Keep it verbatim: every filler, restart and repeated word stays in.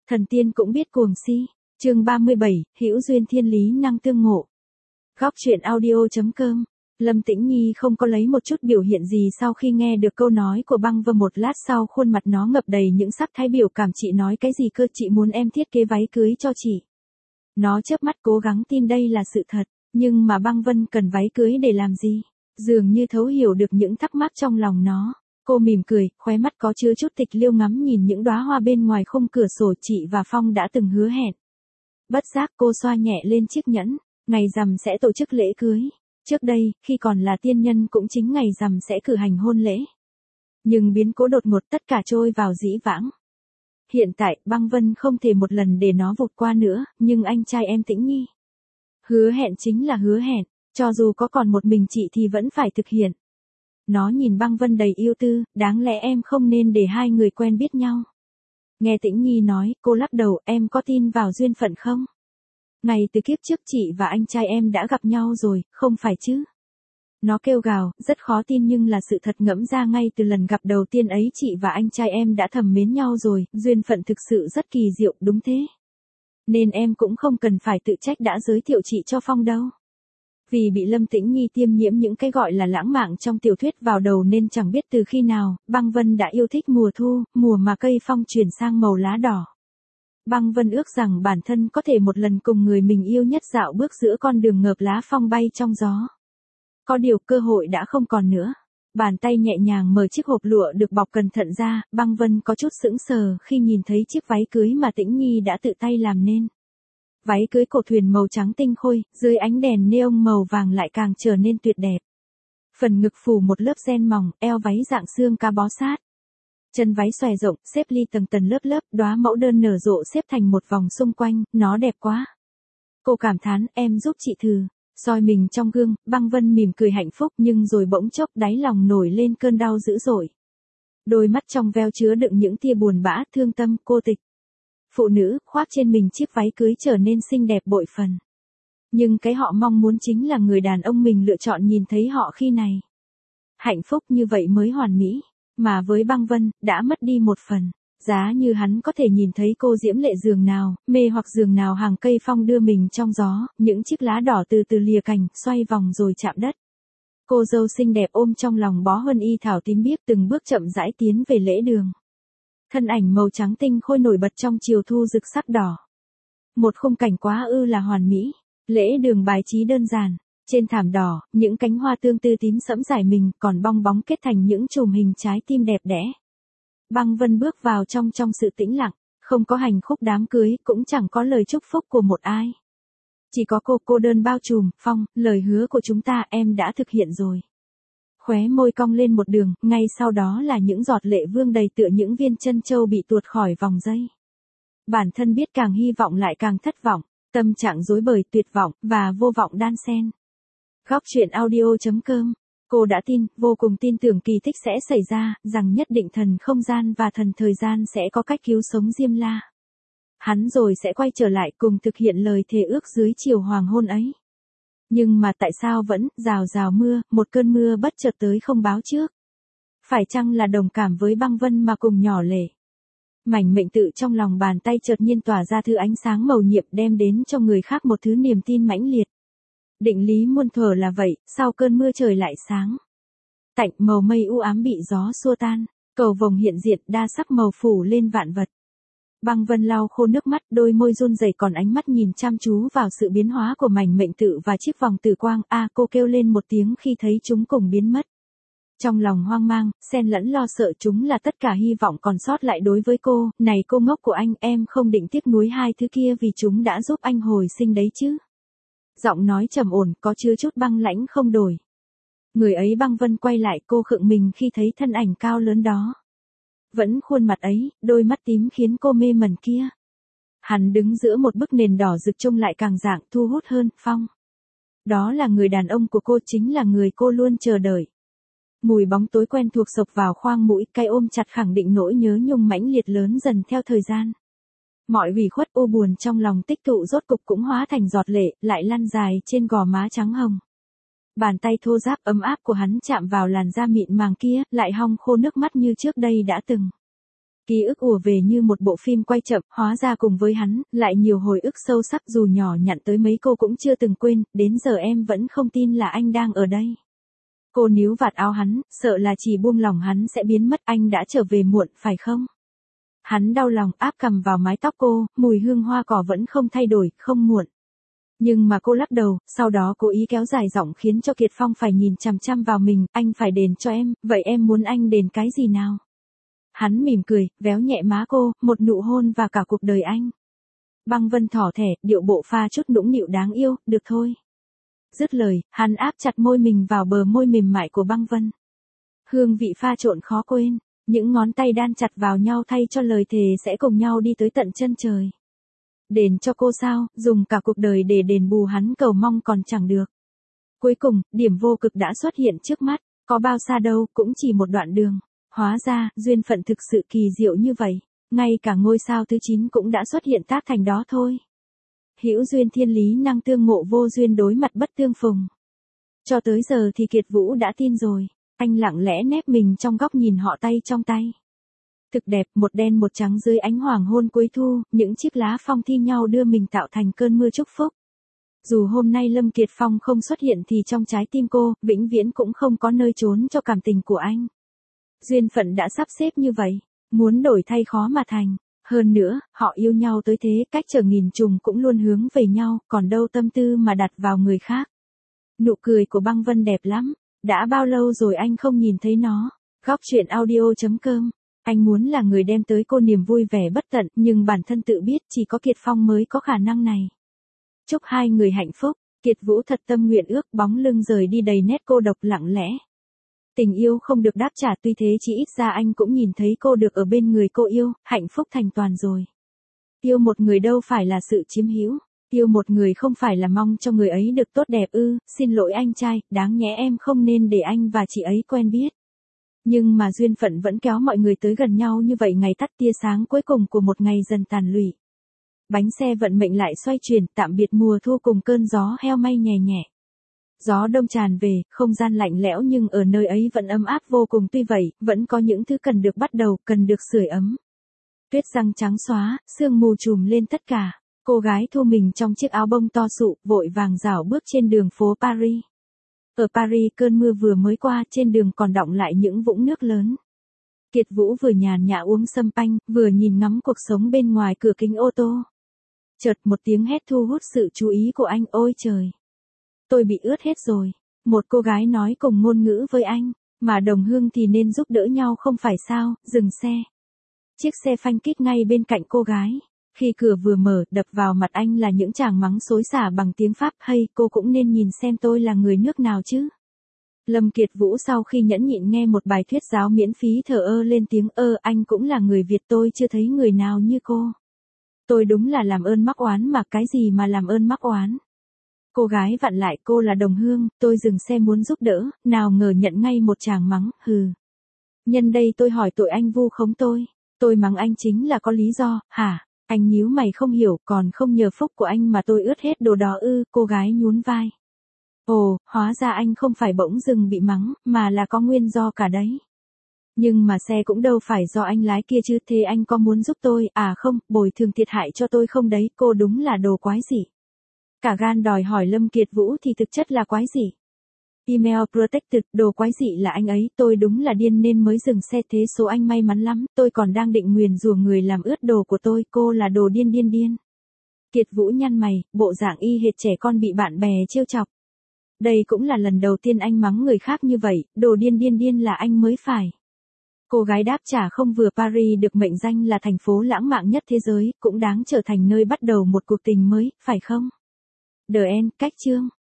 Thần tiên cũng biết cuồng si. Chương ba mươi bảy, hữu duyên thiên lý năng tương ngộ. Góc truyện audio.com. Lâm Tĩnh Nhi không có lấy một chút biểu hiện gì sau khi nghe được câu nói của Băng Vân, một lát sau khuôn mặt nó ngập đầy những sắc thái biểu cảm. Chị nói cái gì cơ? Chị muốn em thiết kế váy cưới cho chị. Nó chớp mắt cố gắng tin đây là sự thật, nhưng mà Băng Vân cần váy cưới để làm gì? Dường như thấu hiểu được những thắc mắc trong lòng nó. Cô mỉm cười, khóe mắt có chứa chút tịch liêu ngắm nhìn những đóa hoa bên ngoài khung cửa sổ. Chị và Phong đã từng hứa hẹn. Bất giác cô xoa nhẹ lên chiếc nhẫn, ngày rằm sẽ tổ chức lễ cưới. Trước đây, khi còn là tiên nhân cũng chính ngày rằm sẽ cử hành hôn lễ. Nhưng biến cố đột ngột, tất cả trôi vào dĩ vãng. Hiện tại, Băng Vân không thể một lần để nó vụt qua nữa, nhưng anh trai em Tĩnh Nhi. Hứa hẹn chính là hứa hẹn, cho dù có còn một mình chị thì vẫn phải thực hiện. Nó nhìn Băng Vân đầy yêu tư, đáng lẽ em không nên để hai người quen biết nhau. Nghe Tĩnh Nhi nói, cô lắc đầu, em có tin vào duyên phận không? Ngày từ kiếp trước chị và anh trai em đã gặp nhau rồi, không phải chứ? Nó kêu gào, rất khó tin nhưng là sự thật. Ngẫm ra ngay từ lần gặp đầu tiên ấy chị và anh trai em đã thầm mến nhau rồi, duyên phận thực sự rất kỳ diệu, đúng thế. Nên em cũng không cần phải tự trách đã giới thiệu chị cho Phong đâu. Vì bị Lâm Tĩnh Nhi tiêm nhiễm những cái gọi là lãng mạn trong tiểu thuyết vào đầu nên chẳng biết từ khi nào, Băng Vân đã yêu thích mùa thu, mùa mà cây phong chuyển sang màu lá đỏ. Băng Vân ước rằng bản thân có thể một lần cùng người mình yêu nhất dạo bước giữa con đường ngợp lá phong bay trong gió. Có điều cơ hội đã không còn nữa. Bàn tay nhẹ nhàng mở chiếc hộp lụa được bọc cẩn thận ra, Băng Vân có chút sững sờ khi nhìn thấy chiếc váy cưới mà Tĩnh Nhi đã tự tay làm nên. Váy cưới cổ thuyền màu trắng tinh khôi, dưới ánh đèn neon màu vàng lại càng trở nên tuyệt đẹp. Phần ngực phủ một lớp ren mỏng, eo váy dạng xương cá bó sát. Chân váy xòe rộng, xếp ly tầng tầng lớp lớp, đóa mẫu đơn nở rộ xếp thành một vòng xung quanh, nó đẹp quá. Cô cảm thán, em giúp chị thử. Soi mình trong gương, Băng Vân mỉm cười hạnh phúc nhưng rồi bỗng chốc đáy lòng nổi lên cơn đau dữ dội. Đôi mắt trong veo chứa đựng những tia buồn bã, thương tâm, cô tịch. Phụ nữ, khoác trên mình chiếc váy cưới trở nên xinh đẹp bội phần. Nhưng cái họ mong muốn chính là người đàn ông mình lựa chọn nhìn thấy họ khi này. Hạnh phúc như vậy mới hoàn mỹ, mà với Băng Vân, đã mất đi một phần. Giá như hắn có thể nhìn thấy cô diễm lệ giường nào, mê hoặc giường nào hàng cây phong đưa mình trong gió, những chiếc lá đỏ từ từ lìa cành, xoay vòng rồi chạm đất. Cô dâu xinh đẹp ôm trong lòng bó huân y thảo tím biếc từng bước chậm rãi tiến về lễ đường. Thân ảnh màu trắng tinh khôi nổi bật trong chiều thu rực sắc đỏ. Một khung cảnh quá ư là hoàn mỹ. Lễ đường bài trí đơn giản. Trên thảm đỏ, những cánh hoa tương tư tím sẫm rải mình còn bong bóng kết thành những chùm hình trái tim đẹp đẽ. Băng Vân bước vào trong trong sự tĩnh lặng, không có hành khúc đám cưới, cũng chẳng có lời chúc phúc của một ai. Chỉ có cô cô đơn bao trùm, Phong, lời hứa của chúng ta em đã thực hiện rồi. Khóe môi cong lên một đường, ngay sau đó là những giọt lệ vương đầy tựa những viên chân châu bị tuột khỏi vòng dây. Bản thân biết càng hy vọng lại càng thất vọng, tâm trạng rối bời, tuyệt vọng, và vô vọng đan xen. Góc truyện audio.com. Cô đã tin, vô cùng tin tưởng kỳ tích sẽ xảy ra, rằng nhất định thần không gian và thần thời gian sẽ có cách cứu sống Diêm La. Hắn rồi sẽ quay trở lại cùng thực hiện lời thề ước dưới chiều hoàng hôn ấy. Nhưng mà tại sao vẫn, rào rào mưa, một cơn mưa bất chợt tới không báo trước? Phải chăng là đồng cảm với Băng Vân mà cùng nhỏ lệ? Mảnh mệnh tự trong lòng bàn tay chợt nhiên tỏa ra thứ ánh sáng màu nhiệm đem đến cho người khác một thứ niềm tin mãnh liệt. Định lý muôn thuở là vậy, sau cơn mưa trời lại sáng. Tạnh màu mây u ám bị gió xua tan, cầu vồng hiện diện đa sắc màu phủ lên vạn vật. Băng Vân lau khô nước mắt, đôi môi run rẩy còn ánh mắt nhìn chăm chú vào sự biến hóa của mảnh mệnh tự và chiếc vòng tử quang. A, cô kêu lên một tiếng khi thấy chúng cùng biến mất. Trong lòng hoang mang, xen lẫn lo sợ, chúng là tất cả hy vọng còn sót lại đối với cô. Này cô ngốc của anh, em không định tiếc nuối hai thứ kia vì chúng đã giúp anh hồi sinh đấy chứ? Giọng nói trầm ổn, có chứa chút băng lãnh không đổi. Người ấy. Băng Vân quay lại, cô khựng mình khi thấy thân ảnh cao lớn đó. Vẫn khuôn mặt ấy, đôi mắt tím khiến cô mê mẩn kia. Hắn đứng giữa một bức nền đỏ rực trông lại càng dạng thu hút hơn. Phong. Đó là người đàn ông của cô, chính là người cô luôn chờ đợi. Mùi bóng tối quen thuộc sộc vào khoang mũi, cái ôm chặt khẳng định nỗi nhớ nhung mãnh liệt lớn dần theo thời gian. Mọi ủy khuất u buồn trong lòng tích tụ rốt cục cũng hóa thành giọt lệ, lại lăn dài trên gò má trắng hồng. Bàn tay thô ráp ấm áp của hắn chạm vào làn da mịn màng kia, lại hong khô nước mắt như trước đây đã từng. Ký ức ùa về như một bộ phim quay chậm, hóa ra cùng với hắn, lại nhiều hồi ức sâu sắc dù nhỏ nhặn tới mấy cô cũng chưa từng quên, đến giờ em vẫn không tin là anh đang ở đây. Cô níu vạt áo hắn, sợ là chỉ buông lỏng hắn sẽ biến mất, anh đã trở về muộn, phải không? Hắn đau lòng áp cằm vào mái tóc cô, mùi hương hoa cỏ vẫn không thay đổi, không muộn. Nhưng mà cô lắc đầu, sau đó cố ý kéo dài giọng khiến cho Kiệt Phong phải nhìn chằm chằm vào mình, anh phải đền cho em, vậy em muốn anh đền cái gì nào? Hắn mỉm cười, véo nhẹ má cô, một nụ hôn và cả cuộc đời anh. Băng Vân thỏ thẻ, điệu bộ pha chút nũng nịu đáng yêu, được thôi. Dứt lời, hắn áp chặt môi mình vào bờ môi mềm mại của Băng Vân. Hương vị pha trộn khó quên, những ngón tay đan chặt vào nhau thay cho lời thề sẽ cùng nhau đi tới tận chân trời. Đền cho cô sao, dùng cả cuộc đời để đền bù hắn cầu mong còn chẳng được. Cuối cùng, điểm vô cực đã xuất hiện trước mắt, có bao xa đâu, cũng chỉ một đoạn đường. Hóa ra, duyên phận thực sự kỳ diệu như vậy, ngay cả ngôi sao thứ chín cũng đã xuất hiện tác thành đó thôi. Hữu duyên thiên lý năng tương ngộ, vô duyên đối mặt bất tương phùng. Cho tới giờ thì Kiệt Vũ đã tin rồi, anh lặng lẽ nép mình trong góc nhìn họ tay trong tay. Thực đẹp, một đen một trắng dưới ánh hoàng hôn cuối thu, những chiếc lá phong thi nhau đưa mình tạo thành cơn mưa chúc phúc. Dù hôm nay Lâm Kiệt Phong không xuất hiện thì trong trái tim cô, vĩnh viễn cũng không có nơi trốn cho cảm tình của anh. Duyên phận đã sắp xếp như vậy, muốn đổi thay khó mà thành. Hơn nữa, họ yêu nhau tới thế, cách trở nghìn trùng cũng luôn hướng về nhau, còn đâu tâm tư mà đặt vào người khác. Nụ cười của Băng Vân đẹp lắm, đã bao lâu rồi anh không nhìn thấy nó. Góc truyện audio chấm com. Anh muốn là người đem tới cô niềm vui vẻ bất tận, nhưng bản thân tự biết chỉ có Kiệt Phong mới có khả năng này. Chúc hai người hạnh phúc, Kiệt Vũ thật tâm nguyện ước, bóng lưng rời đi đầy nét cô độc lặng lẽ. Tình yêu không được đáp trả, tuy thế chỉ ít ra anh cũng nhìn thấy cô được ở bên người cô yêu, hạnh phúc thành toàn rồi. Yêu một người đâu phải là sự chiếm hữu, yêu một người không phải là mong cho người ấy được tốt đẹp ư, xin lỗi anh trai, đáng nhẽ em không nên để anh và chị ấy quen biết. Nhưng mà duyên phận vẫn kéo mọi người tới gần nhau như vậy, ngày tắt tia sáng cuối cùng của một ngày dần tàn lụi. Bánh xe vận mệnh lại xoay chuyển, tạm biệt mùa thu cùng cơn gió heo may nhẹ nhẹ. Gió đông tràn về, không gian lạnh lẽo nhưng ở nơi ấy vẫn ấm áp vô cùng, tuy vậy, vẫn có những thứ cần được bắt đầu, cần được sưởi ấm. Tuyết răng trắng xóa, sương mù trùm lên tất cả. Cô gái thu mình trong chiếc áo bông to sụ, vội vàng rảo bước trên đường phố Paris. Ở Paris cơn mưa vừa mới qua, trên đường còn đọng lại những vũng nước lớn. Kiệt Vũ vừa nhàn nhã uống sâm panh, vừa nhìn ngắm cuộc sống bên ngoài cửa kính ô tô. Chợt một tiếng hét thu hút sự chú ý của anh, ôi trời! Tôi bị ướt hết rồi. Một cô gái nói cùng ngôn ngữ với anh, mà đồng hương thì nên giúp đỡ nhau không phải sao, dừng xe. Chiếc xe phanh kít ngay bên cạnh cô gái. Khi cửa vừa mở, đập vào mặt anh là những tràng mắng xối xả bằng tiếng Pháp, hay cô cũng nên nhìn xem tôi là người nước nào chứ. Lâm Kiệt Vũ sau khi nhẫn nhịn nghe một bài thuyết giáo miễn phí thở ơ lên tiếng, ơ anh cũng là người Việt, tôi chưa thấy người nào như cô. Tôi đúng là làm ơn mắc oán mà, cái gì mà làm ơn mắc oán. Cô gái vặn lại, cô là đồng hương, tôi dừng xe muốn giúp đỡ, nào ngờ nhận ngay một tràng mắng, hừ. Nhân đây tôi hỏi tội anh vu khống tôi, tôi mắng anh chính là có lý do, hả? Anh nhíu mày không hiểu, còn không nhờ phúc của anh mà tôi ướt hết đồ đó ư, cô gái nhún vai. Ồ, hóa ra anh không phải bỗng dưng bị mắng, mà là có nguyên do cả đấy. Nhưng mà xe cũng đâu phải do anh lái kia chứ, thế anh có muốn giúp tôi, à không, bồi thường thiệt hại cho tôi không đấy, cô đúng là đồ quái dị. Cả gan đòi hỏi Lâm Kiệt Vũ thì thực chất là quái dị. Email protected, đồ quái dị là anh ấy, tôi đúng là điên nên mới dừng xe, thế số anh may mắn lắm, tôi còn đang định nguyền rủa người làm ướt đồ của tôi, cô là đồ điên điên điên. Kiệt Vũ nhăn mày, bộ dạng y hệt trẻ con bị bạn bè trêu chọc. Đây cũng là lần đầu tiên anh mắng người khác như vậy, đồ điên điên điên là anh mới phải. Cô gái đáp trả không vừa, Paris được mệnh danh là thành phố lãng mạn nhất thế giới, cũng đáng trở thành nơi bắt đầu một cuộc tình mới, phải không? The End, cách chương.